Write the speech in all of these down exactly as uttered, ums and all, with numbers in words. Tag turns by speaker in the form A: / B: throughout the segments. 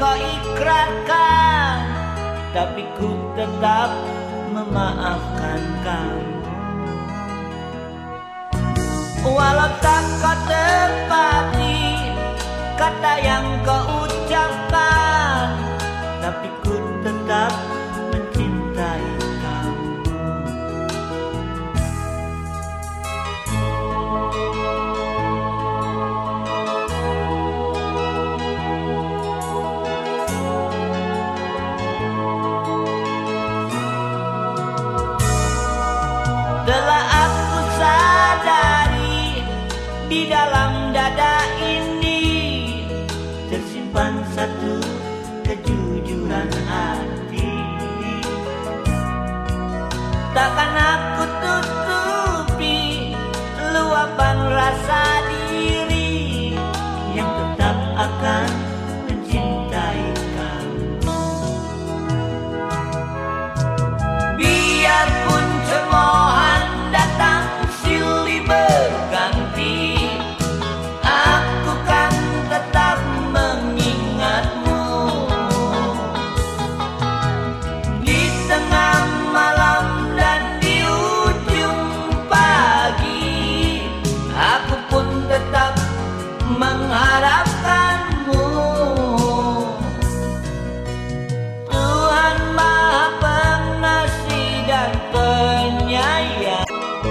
A: kau ikrarkan, tapi ku tetap memaafkan kamu. Walau tak kau tepati kata yang kau ucapkan, tapi ku tetap mencintai kamu. Telah aku sadari di dalam dada ini tersimpan satu kejujuran hati. Takkan aku tutupi luapan rasa diri yang tetap akan mencintai kamu. Biarpun cemoohan datang silih berganti, aku kan tetap mengingatmu. Di tengah malam dan di ujung pagi, aku pun tetap mengharapkanmu. Tuhan Maha Pengasih dan Penyayang,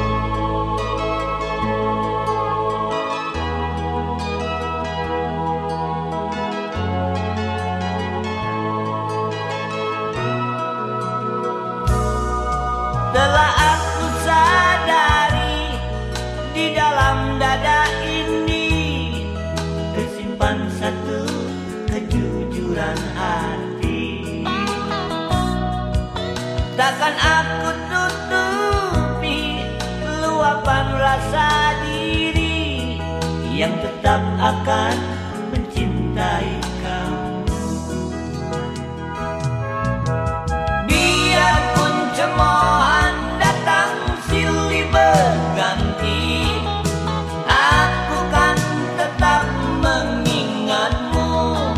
A: telah aku sadari di dalam dada ini tersimpan satu kejujuran hati. Takkan aku tutupi luapan rasa diri yang tetap akan mencintai kamu. Biarpun cemoohan datang silih berganti, aku kan tetap mengingatmu.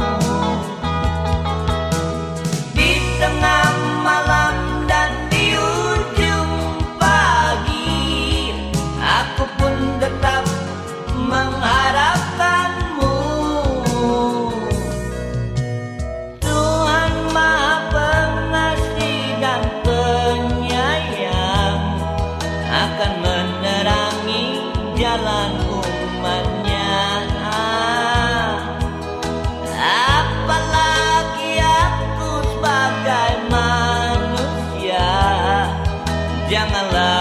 A: Di tengah malam dan di ujung pagi, aku pun tetap mengharapkanmu. Tuhan Maha Pengasih dan Penyayang akan menerangi jalan umatnya. Apalagi aku sebagai manusia, janganlah